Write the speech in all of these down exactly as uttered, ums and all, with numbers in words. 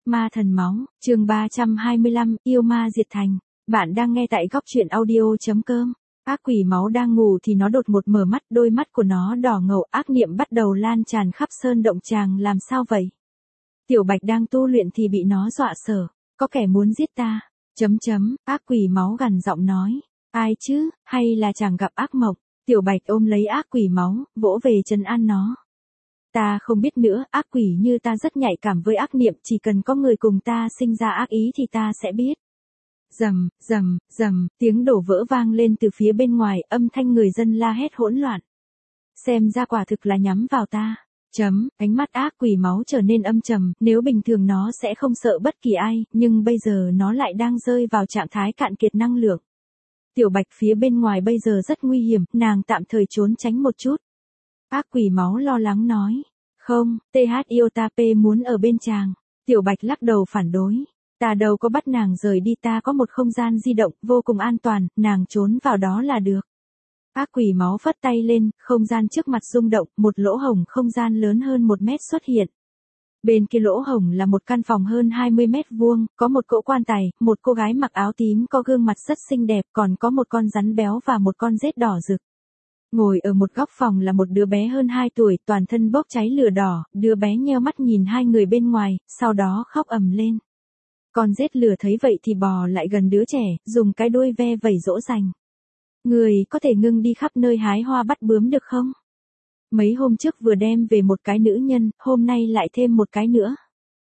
Ma thần máu, chương ba trăm hai mươi lăm, yêu ma diệt thành. Bạn đang nghe tại góc truyện audio.com. Ác quỷ máu đang ngủ thì nó đột ngột mở mắt, đôi mắt của nó đỏ ngầu, ác niệm bắt đầu lan tràn khắp sơn động tràng. Làm sao vậy? Tiểu Bạch đang tu luyện thì bị nó dọa sợ. Có kẻ muốn giết ta. Chấm chấm, ác quỷ máu gằn giọng nói. Ai chứ, hay là chàng gặp ác mộng? Tiểu Bạch ôm lấy ác quỷ máu, vỗ về trấn an nó. Ta không biết nữa, ác quỷ như ta rất nhạy cảm với ác niệm, chỉ cần có người cùng ta sinh ra ác ý thì ta sẽ biết. Rầm, rầm, rầm, tiếng đổ vỡ vang lên từ phía bên ngoài, âm thanh người dân la hét hỗn loạn. Xem ra quả thực là nhắm vào ta. Chấm, ánh mắt ác quỷ máu trở nên âm trầm, nếu bình thường nó sẽ không sợ bất kỳ ai, nhưng bây giờ nó lại đang rơi vào trạng thái cạn kiệt năng lượng. Tiểu Bạch phía bên ngoài bây giờ rất nguy hiểm, nàng tạm thời trốn tránh một chút. Ác quỷ máu lo lắng nói. Không, tê hát Iotap muốn ở bên chàng. Tiểu Bạch lắc đầu phản đối. Ta đâu có bắt nàng rời đi, ta có một không gian di động, vô cùng an toàn, nàng trốn vào đó là được. Ác quỷ máu phất tay lên, không gian trước mặt rung động, một lỗ hổng không gian lớn hơn một mét xuất hiện. Bên kia lỗ hổng là một căn phòng hơn hai mươi mét vuông, có một cỗ quan tài, một cô gái mặc áo tím có gương mặt rất xinh đẹp, còn có một con rắn béo và một con rết đỏ rực. Ngồi ở một góc phòng là một đứa bé hơn hai tuổi, toàn thân bốc cháy lửa đỏ, đứa bé nheo mắt nhìn hai người bên ngoài, sau đó khóc ầm lên. Con rết lửa thấy vậy thì bò lại gần đứa trẻ, dùng cái đuôi ve vẩy dỗ dành. Người có thể ngưng đi khắp nơi hái hoa bắt bướm được không? Mấy hôm trước vừa đem về một cái nữ nhân, hôm nay lại thêm một cái nữa.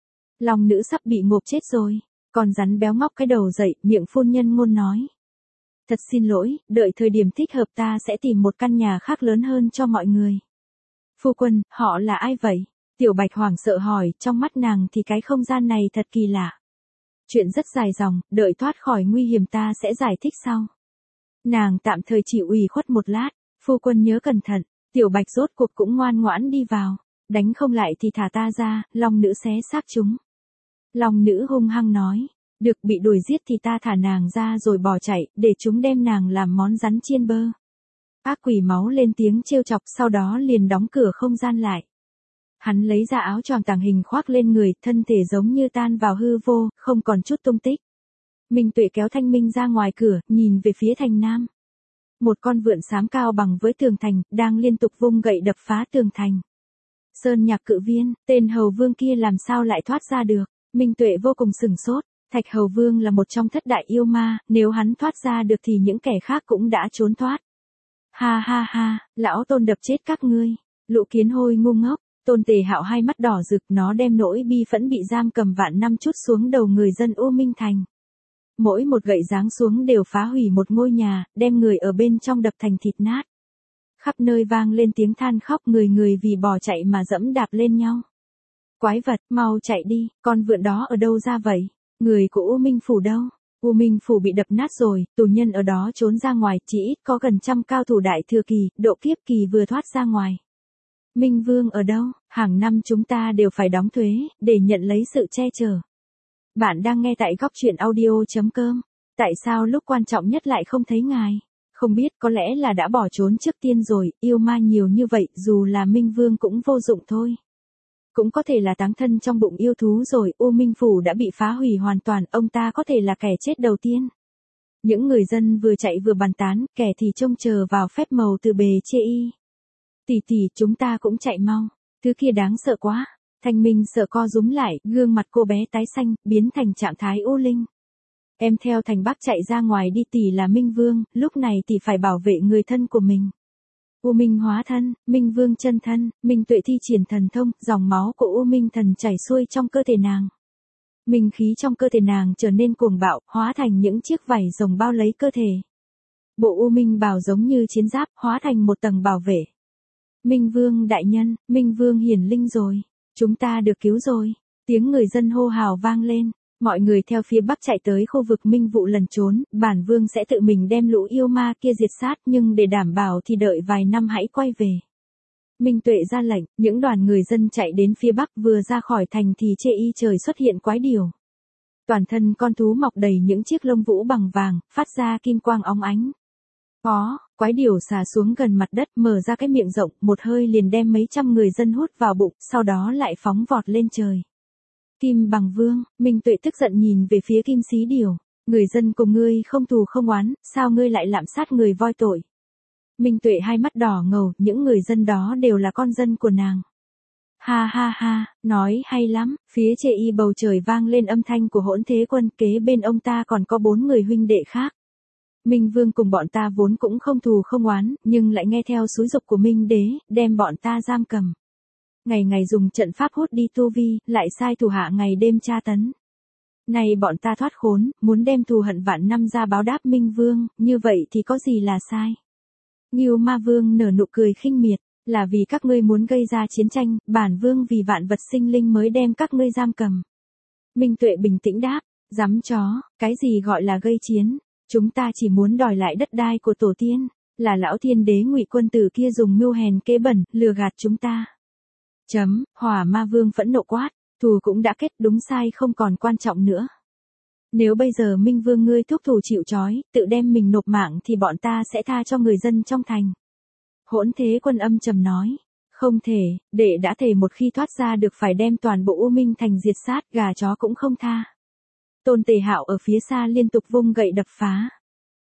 Lòng nữ sắp bị ngộp chết rồi. Con rắn béo ngóc cái đầu dậy, miệng phun nhân ngôn nói. Thật xin lỗi, đợi thời điểm thích hợp ta sẽ tìm một căn nhà khác lớn hơn cho mọi người. Phu quân, họ là ai vậy? Tiểu Bạch hoảng sợ hỏi, trong mắt nàng thì cái không gian này thật kỳ lạ. Chuyện rất dài dòng, đợi thoát khỏi nguy hiểm ta sẽ giải thích sau. Nàng tạm thời chịu ủy khuất một lát, phu quân nhớ cẩn thận. Tiểu Bạch rốt cuộc cũng ngoan ngoãn đi vào. Đánh không lại thì thả ta ra, long nữ xé xác chúng. Long nữ hung hăng nói. Được, bị đuổi giết thì ta thả nàng ra rồi bỏ chạy, để chúng đem nàng làm món rắn chiên bơ. Ác quỷ máu lên tiếng trêu chọc, sau đó liền đóng cửa không gian lại. Hắn lấy ra áo choàng tàng hình khoác lên người, thân thể giống như tan vào hư vô, không còn chút tung tích. Minh Tuệ kéo Thanh Minh ra ngoài cửa, nhìn về phía thành nam. Một con vượn xám cao bằng với tường thành, đang liên tục vung gậy đập phá tường thành. Sơn Nhạc Cự Viên, tên hầu vương kia làm sao lại thoát ra được? Minh Tuệ vô cùng sửng sốt. Thạch Hầu Vương là một trong thất đại yêu ma, nếu hắn thoát ra được thì những kẻ khác cũng đã trốn thoát. Ha ha ha, lão Tôn đập chết các ngươi. Lũ kiến hôi ngu ngốc. Tôn Tề Hạo hai mắt đỏ rực, nó đem nỗi bi phẫn bị giam cầm vạn năm trút xuống đầu người dân U Minh Thành. Mỗi một gậy giáng xuống đều phá hủy một ngôi nhà, đem người ở bên trong đập thành thịt nát. Khắp nơi vang lên tiếng than khóc, người người vì bỏ chạy mà dẫm đạp lên nhau. Quái vật, mau chạy đi, con vượn đó ở đâu ra vậy? Người của U Minh Phủ đâu? U Minh Phủ bị đập nát rồi, tù nhân ở đó trốn ra ngoài, chỉ ít có gần trăm cao thủ đại thừa kỳ, độ kiếp kỳ vừa thoát ra ngoài. Minh Vương ở đâu? Hàng năm chúng ta đều phải đóng thuế, để nhận lấy sự che chở. Bạn đang nghe tại góc truyện audio.com. Tại sao lúc quan trọng nhất lại không thấy ngài? Không biết, có lẽ là đã bỏ trốn trước tiên rồi, yêu ma nhiều như vậy, dù là Minh Vương cũng vô dụng thôi. Cũng có thể là táng thân trong bụng yêu thú rồi, U Minh Phủ đã bị phá hủy hoàn toàn, ông ta có thể là kẻ chết đầu tiên. Những người dân vừa chạy vừa bàn tán, kẻ thì trông chờ vào phép màu từ bề chê y. Tỷ tỷ, chúng ta cũng chạy mau, thứ kia đáng sợ quá. Thanh Minh sợ co rúm lại, gương mặt cô bé tái xanh, biến thành trạng thái u linh. Em theo Thành Bắc chạy ra ngoài đi, tỷ là Minh Vương, lúc này tỷ phải bảo vệ người thân của mình. U Minh hóa thân, Minh Vương chân thân, Minh Tuệ thi triển thần thông, dòng máu của U Minh thần chảy xuôi trong cơ thể nàng. Minh khí trong cơ thể nàng trở nên cuồng bạo, hóa thành những chiếc vảy rồng bao lấy cơ thể. Bộ U Minh bào giống như chiến giáp, hóa thành một tầng bảo vệ. Minh Vương đại nhân, Minh Vương hiển linh rồi, chúng ta được cứu rồi. Tiếng người dân hô hào vang lên. Mọi người theo phía bắc chạy tới khu vực Minh Vụ lẩn trốn, bản vương sẽ tự mình đem lũ yêu ma kia diệt sát, nhưng để đảm bảo thì đợi vài năm hãy quay về. Minh Tuệ ra lệnh, những đoàn người dân chạy đến phía bắc, vừa ra khỏi thành thì chê y trời xuất hiện quái điểu. Toàn thân con thú mọc đầy những chiếc lông vũ bằng vàng, phát ra kim quang óng ánh. Có, quái điểu xà xuống gần mặt đất, mở ra cái miệng rộng, một hơi liền đem mấy trăm người dân hút vào bụng, sau đó lại phóng vọt lên trời. Kim Bằng Vương, Minh Tuệ tức giận nhìn về phía Kim Xí Điều. Người dân cùng ngươi không thù không oán, sao ngươi lại lạm sát người voi tội? Minh Tuệ hai mắt đỏ ngầu, những người dân đó đều là con dân của nàng. Ha ha ha, nói hay lắm, phía chê y bầu trời vang lên âm thanh của Hỗn Thế Quân, kế bên ông ta còn có bốn người huynh đệ khác. Minh Vương cùng bọn ta vốn cũng không thù không oán, nhưng lại nghe theo xúi giục của Minh Đế, đem bọn ta giam cầm. Ngày ngày dùng trận pháp hút đi tu vi, lại sai thủ hạ ngày đêm tra tấn. Này bọn ta thoát khốn, muốn đem thù hận vạn năm ra báo đáp Minh Vương, như vậy thì có gì là sai? Ngưu Ma Vương nở nụ cười khinh miệt, là vì các ngươi muốn gây ra chiến tranh, bản Vương vì vạn vật sinh linh mới đem các ngươi giam cầm. Minh Tuệ bình tĩnh đáp, dám chó, cái gì gọi là gây chiến? Chúng ta chỉ muốn đòi lại đất đai của tổ tiên, là lão thiên đế Ngụy quân tử kia dùng mưu hèn kế bẩn, lừa gạt chúng ta. Chấm, Hỏa Ma Vương phẫn nộ quát, thù cũng đã kết, đúng sai không còn quan trọng nữa. Nếu bây giờ Minh Vương ngươi thúc thủ chịu trói, tự đem mình nộp mạng thì bọn ta sẽ tha cho người dân trong thành. Hỗn Thế Quân âm trầm nói, không thể, đệ đã thề một khi thoát ra được phải đem toàn bộ U Minh thành diệt sát, gà chó cũng không tha. Tôn Tề Hạo ở phía xa liên tục vung gậy đập phá.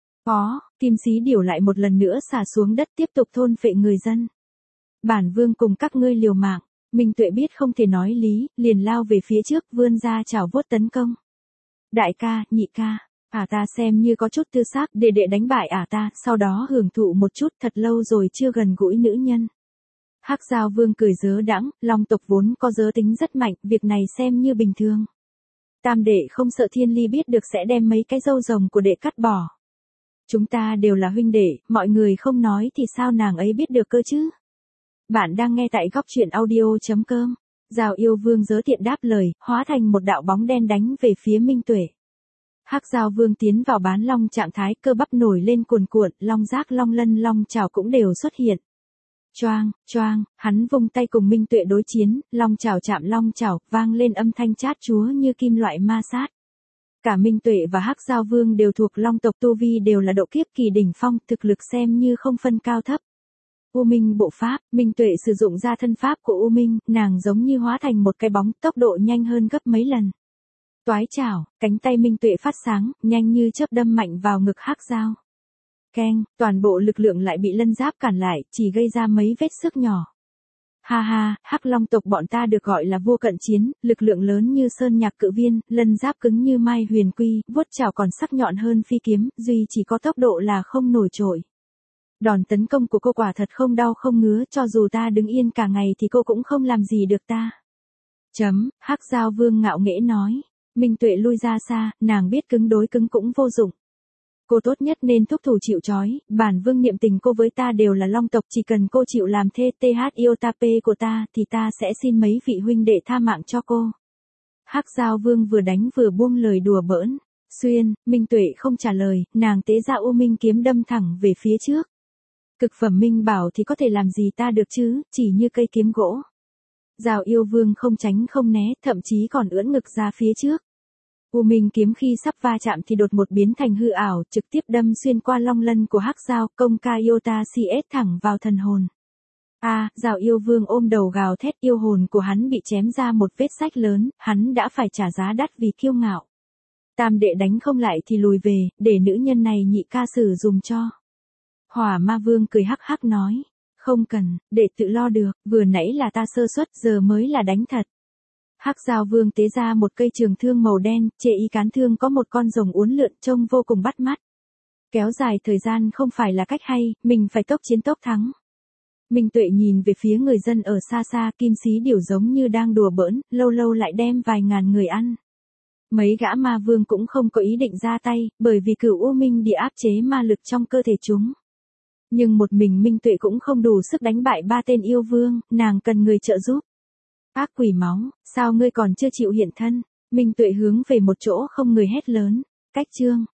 Có, Kim Xí Điều lại một lần nữa xả xuống đất tiếp tục thôn phệ người dân. Bản Vương cùng các ngươi liều mạng. Minh Tuệ biết không thể nói lý, liền lao về phía trước vươn ra chảo vuốt tấn công. Đại ca, nhị ca, ả ta xem như có chút tư xác để đệ đánh bại ả ta, sau đó hưởng thụ một chút, thật lâu rồi chưa gần gũi nữ nhân. Hắc Giao Vương cười dớ đãng, Long tộc vốn có giới tính rất mạnh, việc này xem như bình thường. Tam đệ không sợ Thiên Ly biết được sẽ đem mấy cái râu rồng của đệ cắt bỏ. Chúng ta đều là huynh đệ, mọi người không nói thì sao nàng ấy biết được cơ chứ? Bạn đang nghe tại góc truyện audio chấm com. Giao Yêu Vương dớ tiện đáp lời, hóa thành một đạo bóng đen đánh về phía Minh Tuệ. Hắc Giao Vương tiến vào bán long trạng thái, cơ bắp nổi lên cuồn cuộn, long giác long lân long chảo cũng đều xuất hiện. Choang, choang, hắn vung tay cùng Minh Tuệ đối chiến, long chảo chạm long chảo, vang lên âm thanh chát chúa như kim loại ma sát. Cả Minh Tuệ và Hắc Giao Vương đều thuộc long tộc, tu vi đều là độ kiếp kỳ đỉnh phong, thực lực xem như không phân cao thấp. U Minh bộ pháp, Minh Tuệ sử dụng ra thân pháp của U Minh, nàng giống như hóa thành một cái bóng, tốc độ nhanh hơn gấp mấy lần. Toái chảo, cánh tay Minh Tuệ phát sáng, nhanh như chớp đâm mạnh vào ngực Hắc Giao. Keng, toàn bộ lực lượng lại bị lân giáp cản lại, chỉ gây ra mấy vết xước nhỏ. Ha ha, Hắc Long tộc bọn ta được gọi là vua cận chiến, lực lượng lớn như sơn nhạc cự viên, lân giáp cứng như mai huyền quy, vuốt chảo còn sắc nhọn hơn phi kiếm, duy chỉ có tốc độ là không nổi trội. Đòn tấn công của cô quả thật không đau không ngứa, cho dù ta đứng yên cả ngày thì cô cũng không làm gì được ta. Chấm, Hắc Giao Vương ngạo nghễ nói. Minh Tuệ lui ra xa, nàng biết cứng đối cứng cũng vô dụng. Cô tốt nhất nên thúc thủ chịu trói, bản Vương niệm tình cô với ta đều là long tộc, chỉ cần cô chịu làm thê th iotap của ta thì ta sẽ xin mấy vị huynh đệ tha mạng cho cô. Hắc Giao Vương vừa đánh vừa buông lời đùa bỡn. Xuyên, Minh Tuệ không trả lời, nàng tế ra U Minh kiếm đâm thẳng về phía trước. Cực phẩm Minh bảo thì có thể làm gì ta được chứ, chỉ như cây kiếm gỗ. Giao Yêu Vương không tránh không né, thậm chí còn ưỡn ngực ra phía trước. U Minh kiếm khi sắp va chạm thì đột một biến thành hư ảo, trực tiếp đâm xuyên qua long lân của Hắc Giao, công ca Iota cs thẳng vào thần hồn. A, à, Giao Yêu Vương ôm đầu gào thét, yêu hồn của hắn bị chém ra một vết rách lớn, hắn đã phải trả giá đắt vì kiêu ngạo. Tam đệ đánh không lại thì lùi về, để nữ nhân này nhị ca sử dùng cho. Hỏa Ma Vương cười hắc hắc nói, không cần, để tự lo được, vừa nãy là ta sơ suất, giờ mới là đánh thật. Hắc Giao Vương tế ra một cây trường thương màu đen, chê y cán thương có một con rồng uốn lượn trông vô cùng bắt mắt. Kéo dài thời gian không phải là cách hay, mình phải tốc chiến tốc thắng. Minh Tuệ nhìn về phía người dân ở xa xa, Kim Xí Điều giống như đang đùa bỡn, lâu lâu lại đem vài ngàn người ăn. Mấy gã ma vương cũng không có ý định ra tay, bởi vì cửu U Minh địa áp chế ma lực trong cơ thể chúng. Nhưng một mình Minh Tuệ cũng không đủ sức đánh bại ba tên yêu vương, nàng cần người trợ giúp. Ác quỷ máu, sao ngươi còn chưa chịu hiện thân? Minh Tuệ hướng về một chỗ không người hét lớn. Cách chương.